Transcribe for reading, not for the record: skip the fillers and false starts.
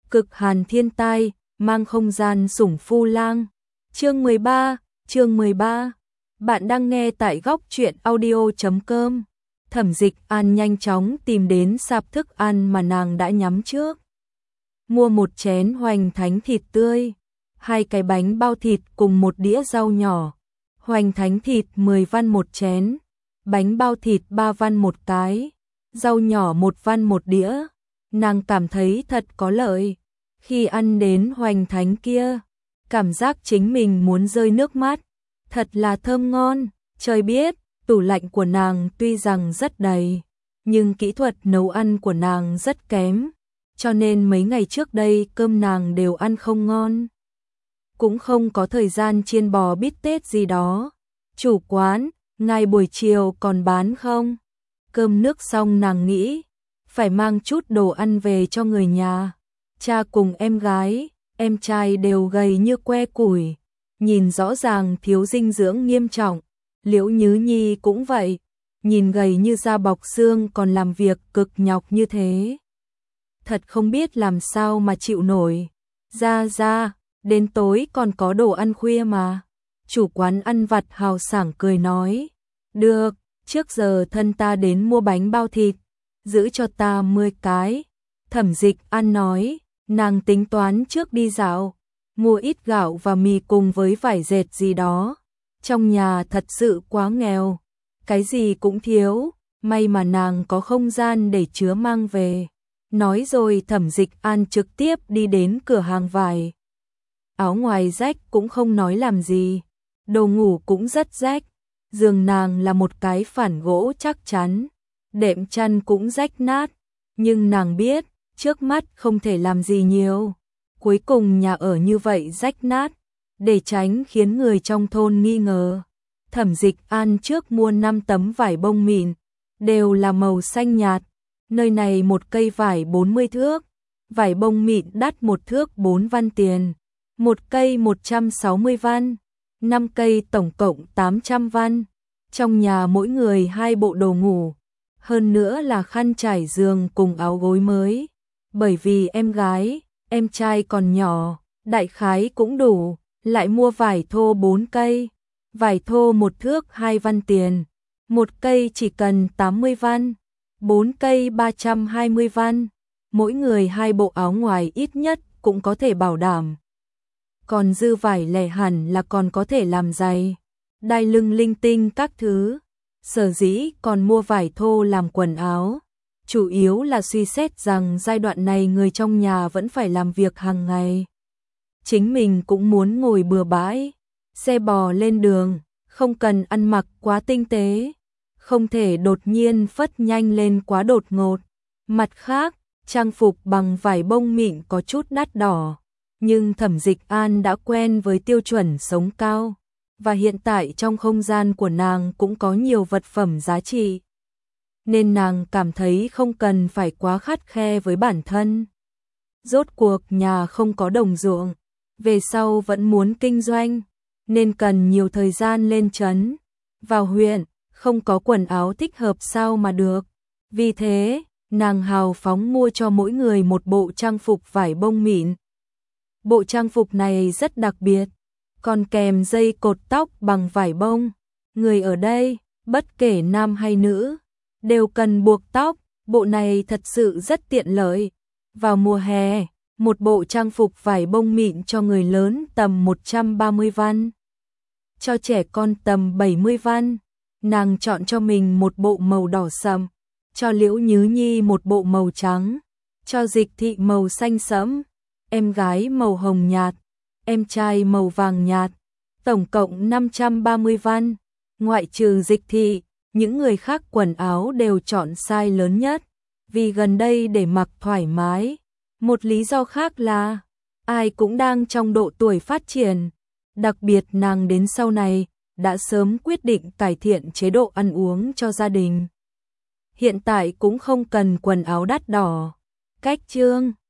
Cực hàn thiên tai, mang không gian sủng phu lang. Chương 13. Bạn đang nghe tại góc truyện audio.com. Thẩm Dịch An nhanh chóng tìm đến sạp thức ăn mà nàng đã nhắm trước. Mua một chén hoành thánh thịt tươi, 2 cái bánh bao thịt cùng một đĩa rau nhỏ. Hoành thánh thịt 10 văn một chén, bánh bao thịt 3 văn một cái, rau nhỏ 1 văn một đĩa. Nàng cảm thấy thật có lợi. Khi ăn đến hoành thánh kia, cảm giác chính mình muốn rơi nước mắt. Thật là thơm ngon. Trời biết, tủ lạnh của nàng tuy rằng rất đầy, nhưng kỹ thuật nấu ăn của nàng rất kém, cho nên mấy ngày trước đây cơm nàng đều ăn không ngon. Cũng không có thời gian chiên bò bít tết gì đó. Chủ quán, ngài buổi chiều còn bán không? Cơm nước xong nàng nghĩ, phải mang chút đồ ăn về cho người nhà. Cha cùng em gái, em trai đều gầy như que củi, nhìn rõ ràng thiếu dinh dưỡng nghiêm trọng. Liễu Nhứ Nhi cũng vậy, nhìn gầy như da bọc xương còn làm việc cực nhọc như thế. Thật không biết làm sao mà chịu nổi. Ra, đến tối còn có đồ ăn khuya mà. Chủ quán ăn vặt hào sảng cười nói, được, trước giờ thân ta đến mua bánh bao thịt, giữ cho ta 10 cái. Thẩm Dịch An nói, nàng tính toán trước đi dạo, mua ít gạo và mì cùng với vải dệt gì đó. Trong nhà thật sự quá nghèo, cái gì cũng thiếu, may mà nàng có không gian để chứa mang về. Nói rồi Thẩm Dịch An trực tiếp đi đến cửa hàng vải. Áo ngoài rách cũng không nói làm gì, đồ ngủ cũng rất rách, giường nàng là một cái phản gỗ chắc chắn, đệm chăn cũng rách nát, nhưng nàng biết, trước mắt không thể làm gì nhiều. Cuối cùng nhà ở như vậy rách nát, để tránh khiến người trong thôn nghi ngờ. Thẩm Dịch An trước mua 5 tấm vải bông mịn, đều là màu xanh nhạt. Nơi này một cây vải 40 thước, vải bông mịn đắt 1 thước 4 văn tiền, một cây 160 văn, 5 cây tổng cộng 800 văn. Trong nhà mỗi người 2 bộ đồ ngủ, hơn nữa là khăn trải giường cùng áo gối mới. Bởi vì em gái, em trai còn nhỏ, đại khái cũng đủ, lại mua vải thô 4 cây. Vải thô 1 thước 2 văn tiền, một cây chỉ cần 80 văn, 4 cây 320 văn. Mỗi người 2 bộ áo ngoài ít nhất cũng có thể bảo đảm. Còn dư vải lẻ hẳn là còn có thể làm giày, đai lưng linh tinh các thứ. Sở dĩ còn mua vải thô làm quần áo, chủ yếu là suy xét rằng giai đoạn này người trong nhà vẫn phải làm việc hàng ngày. Chính mình cũng muốn ngồi bừa bãi, xe bò lên đường, không cần ăn mặc quá tinh tế, không thể đột nhiên phất nhanh lên quá đột ngột. Mặt khác, trang phục bằng vải bông mịn có chút đắt đỏ, nhưng Thẩm Dịch An đã quen với tiêu chuẩn sống cao, và hiện tại trong không gian của nàng cũng có nhiều vật phẩm giá trị, nên nàng cảm thấy không cần phải quá khắt khe với bản thân. Rốt cuộc nhà không có đồng ruộng, về sau vẫn muốn kinh doanh, nên cần nhiều thời gian lên trấn, vào huyện, không có quần áo thích hợp sao mà được. Vì thế, nàng hào phóng mua cho mỗi người một bộ trang phục vải bông mịn. Bộ trang phục này rất đặc biệt, còn kèm dây cột tóc bằng vải bông. Người ở đây, bất kể nam hay nữ, đều cần buộc tóc, bộ này thật sự rất tiện lợi. Vào mùa hè, một bộ trang phục vải bông mịn cho người lớn tầm 130 văn, cho trẻ con tầm 70 văn. Nàng chọn cho mình một bộ màu đỏ sẫm, cho Liễu Nhứ Nhi một bộ màu trắng, cho Dịch Thị màu xanh sẫm, em gái màu hồng nhạt, em trai màu vàng nhạt, tổng cộng 530 văn. Ngoại trừ Dịch Thị, những người khác quần áo đều chọn size lớn nhất, vì gần đây để mặc thoải mái. Một lý do khác là, ai cũng đang trong độ tuổi phát triển, đặc biệt nàng đến sau này, đã sớm quyết định cải thiện chế độ ăn uống cho gia đình. Hiện tại cũng không cần quần áo đắt đỏ. Cách chương